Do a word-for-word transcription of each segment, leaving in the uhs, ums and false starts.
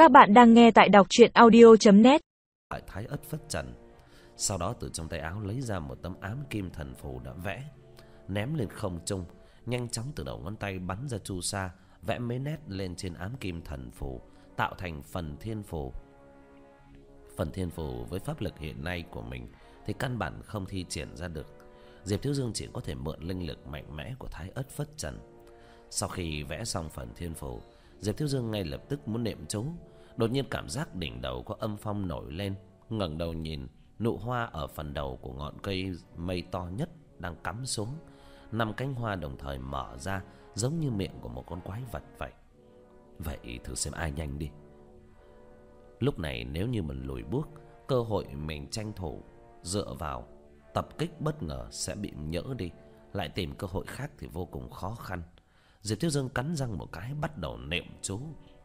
Các bạn đang nghe tại đọc truyện audio chấm net. Lại Thái Ất phất trần. Sau đó từ trong tay áo lấy ra một tấm ám kim thần phù đã vẽ, ném lên không trung, nhanh chóng từ đầu ngón tay bắn ra chu sa, vẽ mấy nét lên trên ám kim thần phù, tạo thành phần thiên phù. Phần thiên phù với pháp lực hiện nay của mình thì căn bản không thi triển ra được. Diệp Thiếu Dương chỉ có thể mượn linh lực mạnh mẽ của Thái Ất phất trần. Sau khi vẽ xong phần thiên phù, Diệp Thiếu Dương ngay lập tức muốn niệm chú. Đột nhiên cảm giác đỉnh đầu có âm phong nổi lên, ngẩng đầu nhìn, nụ hoa ở phần đầu của ngọn cây mây to nhất đang cắm xuống. Năm cánh hoa đồng thời mở ra, giống như miệng của một con quái vật vậy. Vậy thử xem ai nhanh đi. Lúc này nếu như mình lùi bước, cơ hội mình tranh thủ dựa vào tập kích bất ngờ sẽ bị nhỡ đi, lại tìm cơ hội khác thì vô cùng khó khăn. Diệp Thiếu Dương cắn răng một cái, bắt đầu niệm chú.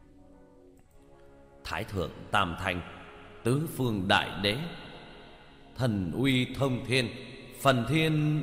Thái thượng tam thanh, tứ phương đại đế, thần uy thông thiên, phần thiên.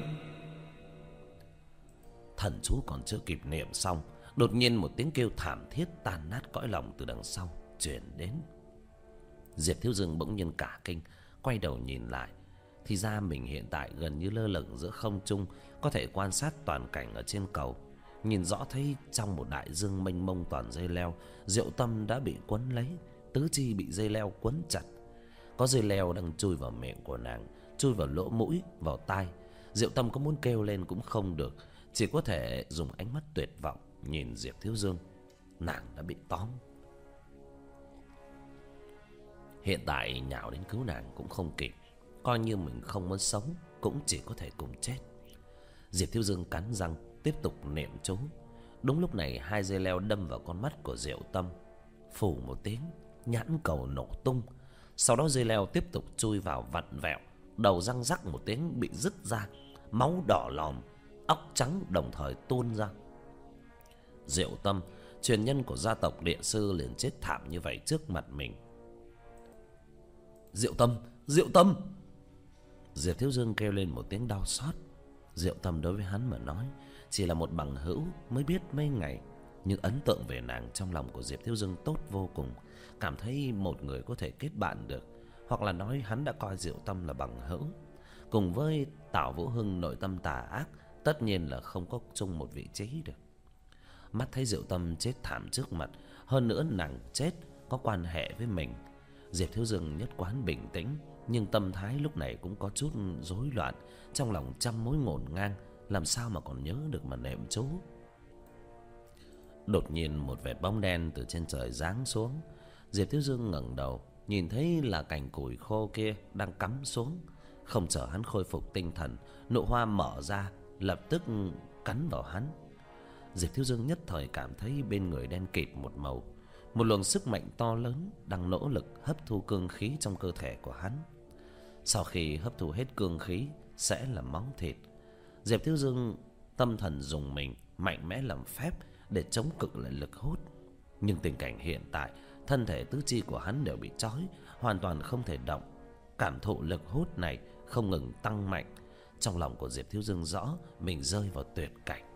Thần chú còn chưa kịp niệm xong, đột nhiên một tiếng kêu thảm thiết tan nát cõi lòng từ đằng sau truyền đến. Diệp Thiếu Dương bỗng nhiên cả kinh, quay đầu nhìn lại, thì ra mình hiện tại gần như lơ lửng giữa không trung, có thể quan sát toàn cảnh ở trên cầu. Nhìn rõ thấy trong một đại dương mênh mông toàn dây leo, Diệu Tâm đã bị quấn lấy, tứ chi bị dây leo quấn chặt. Có dây leo đang chui vào miệng của nàng, chui vào lỗ mũi, vào tai. Diệu Tâm có muốn kêu lên cũng không được, chỉ có thể dùng ánh mắt tuyệt vọng nhìn Diệp Thiếu Dương. Nàng đã bị tóm. Hiện tại nhào đến cứu nàng cũng không kịp, coi như mình không muốn sống cũng chỉ có thể cùng chết. Diệp Thiếu Dương cắn răng tiếp tục niệm chú. Đúng lúc này hai dây leo đâm vào con mắt của Diệu Tâm. Phù một tiếng, nhãn cầu nổ tung. Sau đó dây leo tiếp tục chui vào vặn vẹo, đầu răng rắc một tiếng bị rứt ra, máu đỏ lòm, óc trắng đồng thời tuôn ra. Diệu Tâm, truyền nhân của gia tộc Địa Sư, liền chết thảm như vậy trước mặt mình. Diệu Tâm, Diệu Tâm! Diệp Thiếu Dương kêu lên một tiếng đau xót. Diệu Tâm đối với hắn mà nói chỉ là một bằng hữu mới biết mấy ngày, nhưng ấn tượng về nàng trong lòng của Diệp Thiếu Dương tốt vô cùng. Cảm thấy một người có thể kết bạn được, hoặc là nói hắn đã coi Diệu Tâm là bằng hữu. Cùng với Tào Vũ Hưng nội tâm tà ác, tất nhiên là không có chung một vị trí được. Mắt thấy Diệu Tâm chết thảm trước mặt, hơn nữa nàng chết có quan hệ với mình, Diệp Thiếu Dương nhất quán bình tĩnh, nhưng tâm thái lúc này cũng có chút rối loạn, trong lòng trăm mối ngổn ngang, làm sao mà còn nhớ được mà niệm chú. Đột nhiên một vệt bóng đen từ trên trời giáng xuống. Diệp Thiếu Dương ngẩng đầu, nhìn thấy là cành củi khô kia đang cắm xuống. Không chờ hắn khôi phục tinh thần, nụ hoa mở ra, lập tức cắn vào hắn. Diệp Thiếu Dương nhất thời cảm thấy bên người đen kịt một màu. Một luồng sức mạnh to lớn đang nỗ lực hấp thu cương khí trong cơ thể của hắn. Sau khi hấp thu hết cương khí sẽ là máu thịt. Diệp Thiếu Dương tâm thần dùng mình, mạnh mẽ làm phép để chống cự lại lực hút. Nhưng tình cảnh hiện tại, thân thể tứ chi của hắn đều bị trói, hoàn toàn không thể động. Cảm thụ lực hút này không ngừng tăng mạnh. Trong lòng của Diệp Thiếu Dương rõ mình rơi vào tuyệt cảnh.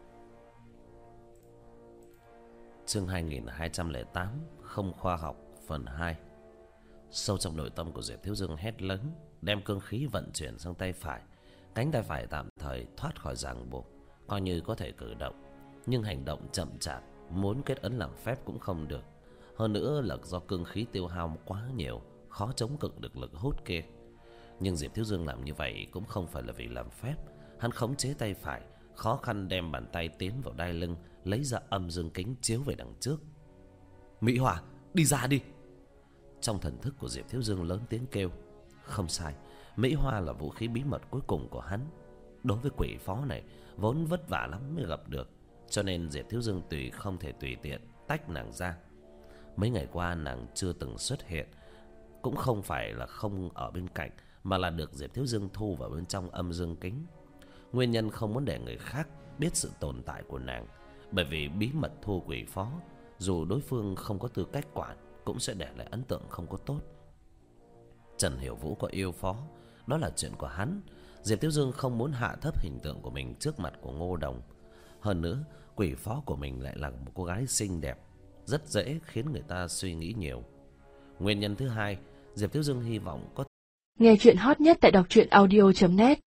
Chương hai nghìn hai trăm lẻ tám, không khoa học phần hai. Sâu trong nội tâm của Diệp Thiếu Dương hét lớn, đem cương khí vận chuyển sang tay phải. Cánh tay phải tạm thời thoát khỏi ràng buộc, coi như có thể cử động, nhưng hành động chậm chạp, muốn kết ấn làm phép cũng không được. Hơn nữa là do cương khí tiêu hao quá nhiều, khó chống cự được lực hút kia. Nhưng Diệp Thiếu Dương làm như vậy cũng không phải là vì làm phép. Hắn khống chế tay phải, khó khăn đem bàn tay tiến vào đai lưng, lấy ra âm dương kính chiếu về đằng trước. Mỹ Hòa, đi ra đi! Trong thần thức của Diệp Thiếu Dương lớn tiếng kêu. Không sai, Mỹ Hoa là vũ khí bí mật cuối cùng của hắn. Đối với quỷ phó này vốn vất vả lắm mới gặp được, cho nên Diệp Thiếu Dương tùy không thể tùy tiện tách nàng ra. Mấy ngày qua nàng chưa từng xuất hiện, cũng không phải là không ở bên cạnh, mà là được Diệp Thiếu Dương thu vào bên trong âm dương kính. Nguyên nhân không muốn để người khác biết sự tồn tại của nàng, bởi vì bí mật thu quỷ phó, dù đối phương không có tư cách quản, cũng sẽ để lại ấn tượng không có tốt. Trần Hiểu Vũ có yêu phó, đó là chuyện của hắn. Diệp Thiếu Dương không muốn hạ thấp hình tượng của mình trước mặt của Ngô Đồng. Hơn nữa, quỷ phó của mình lại là một cô gái xinh đẹp, rất dễ khiến người ta suy nghĩ nhiều. Nguyên nhân thứ hai, Diệp Thiếu Dương hy vọng có Nghe chuyện hot nhất tại đọc truyện audio chấm net.